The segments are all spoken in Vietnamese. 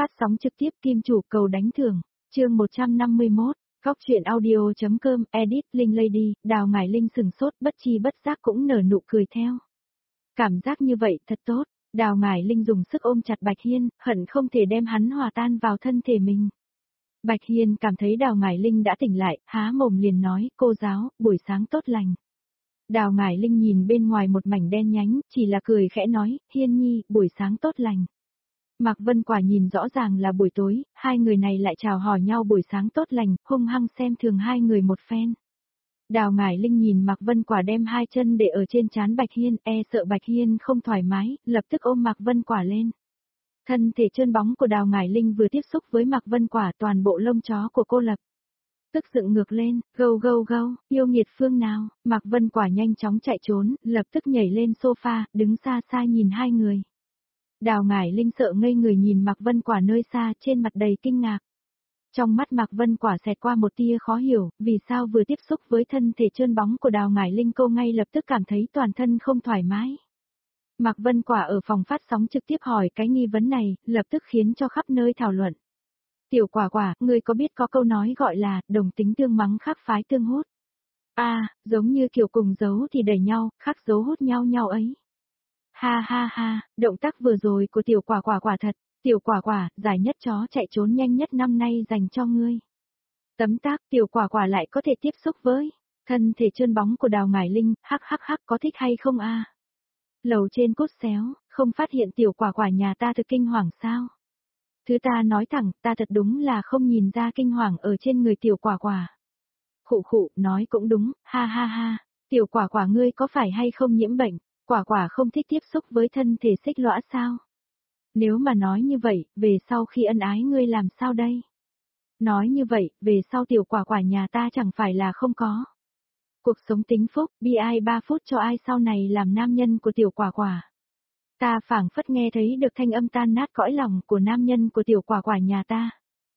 phát sóng trực tiếp Kim Chủ cầu đánh thưởng, chương 151, Cóc truyện audio.com, edit, Linh Lady, Đào Ngải Linh sừng sốt bất chi bất giác cũng nở nụ cười theo. Cảm giác như vậy thật tốt, Đào Ngải Linh dùng sức ôm chặt Bạch Hiên, hận không thể đem hắn hòa tan vào thân thể mình. Bạch Hiên cảm thấy Đào Ngải Linh đã tỉnh lại, há mồm liền nói, cô giáo, buổi sáng tốt lành. Đào Ngải Linh nhìn bên ngoài một mảnh đen nhánh, chỉ là cười khẽ nói, Hiên nhi, buổi sáng tốt lành. Mạc Vân Quả nhìn rõ ràng là buổi tối, hai người này lại chào hỏi nhau buổi sáng tốt lành, hung hăng xem thường hai người một phen. Đào Ngải Linh nhìn Mạc Vân Quả đem hai chân để ở trên trán Bạch Hiên, sợ Bạch Hiên không thoải mái, lập tức ôm Mạc Vân Quả lên. Thân thể trơn bóng của Đào Ngải Linh vừa tiếp xúc với Mạc Vân Quả, toàn bộ lông chó của cô lập tức dựng ngược lên, gâu gâu gâu, yêu nghiệt phương nào, Mạc Vân Quả nhanh chóng chạy trốn, lập tức nhảy lên sofa, đứng xa xa nhìn hai người. Đào Ngải Linh sợ ngây người nhìn Mạc Vân Quả nơi xa, trên mặt đầy kinh ngạc. Trong mắt Mạc Vân Quả xẹt qua một tia khó hiểu, vì sao vừa tiếp xúc với thân thể trơn bóng của Đào Ngải Linh cô ngay lập tức cảm thấy toàn thân không thoải mái. Mạc Vân Quả ở phòng phát sóng trực tiếp hỏi cái nghi vấn này, lập tức khiến cho khắp nơi thảo luận. Tiểu Quả Quả, ngươi có biết có câu nói gọi là, đồng tính tương mắng khác phái tương hút. Giống như kiểu cùng dấu thì đẩy nhau, khác dấu hút nhau ấy. Ha ha ha, động tác vừa rồi của Tiểu Quả Quả quả thật, Tiểu Quả Quả, giải nhất chó chạy trốn nhanh nhất năm nay dành cho ngươi. Tấm tác Tiểu Quả Quả lại có thể tiếp xúc với thân thể trơn bóng của Đào Ngải Linh, hắc có thích hay không a? Lầu trên cốt xéo, không phát hiện Tiểu Quả Quả nhà ta thực kinh hoàng sao? Thứ ta nói thẳng, ta thật đúng là không nhìn ra kinh hoàng ở trên người Tiểu Quả Quả. Khụ, nói cũng đúng, ha ha ha, Tiểu Quả Quả ngươi có phải hay không nhiễm bệnh, Quả Quả không thích tiếp xúc với thân thể xích lõa sao? Nếu mà nói như vậy, về sau khi ân ái ngươi làm sao đây? Nói như vậy, về sau Tiểu Quả Quả nhà ta chẳng phải là không có. Cuộc sống tính phúc, bi ai 3 phút cho ai sau này làm nam nhân của Tiểu Quả Quả. Ta phảng phất nghe thấy được thanh âm tan nát cõi lòng của nam nhân của Tiểu Quả Quả nhà ta.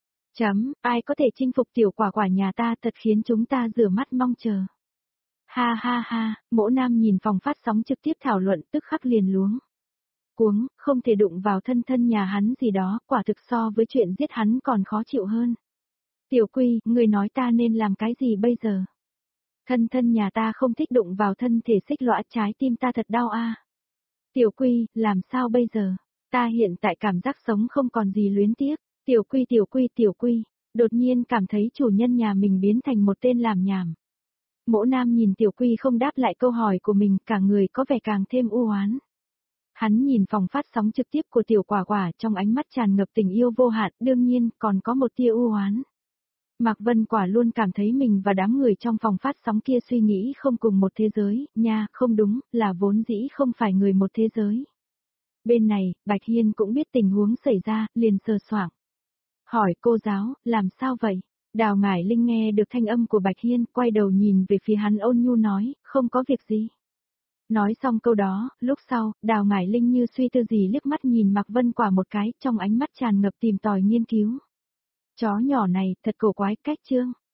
Ai có thể chinh phục Tiểu Quả Quả nhà ta thật khiến chúng ta rửa mắt mong chờ. Ha ha ha, Mỗ Nam nhìn phòng phát sóng trực tiếp thảo luận tức khắc liền luống cuống, không thể đụng vào thân nhà hắn gì đó, quả thực so với chuyện giết hắn còn khó chịu hơn. Tiểu Quy, người nói ta nên làm cái gì bây giờ? Thân nhà ta không thích đụng vào thân thể xích lõa, trái tim ta thật đau a. Tiểu Quy, làm sao bây giờ? Ta hiện tại cảm giác sống không còn gì luyến tiếc. Tiểu Quy, đột nhiên cảm thấy chủ nhân nhà mình biến thành một tên làm nhảm. Mỗ Nam nhìn Tiểu Quy không đáp lại câu hỏi của mình, cả người có vẻ càng thêm u oán. Hắn nhìn phòng phát sóng trực tiếp của Tiểu Quả Quả, trong ánh mắt tràn ngập tình yêu vô hạn, đương nhiên còn có một tia u oán. Mạc Vân Quả luôn cảm thấy mình và đám người trong phòng phát sóng kia suy nghĩ không cùng một thế giới, nha, không đúng, là vốn dĩ không phải người một thế giới. Bên này, Bạch Hiên cũng biết tình huống xảy ra, liền sờ soạng. Hỏi cô giáo, làm sao vậy? Đào Ngải Linh nghe được thanh âm của Bạch Hiên, quay đầu nhìn về phía hắn ôn nhu nói, không có việc gì. Nói xong câu đó, lúc sau, Đào Ngải Linh như suy tư gì liếc mắt nhìn Mạc Vân Quả một cái, trong ánh mắt tràn ngập tìm tòi nghiên cứu. Chó nhỏ này, thật cổ quái, cách chương.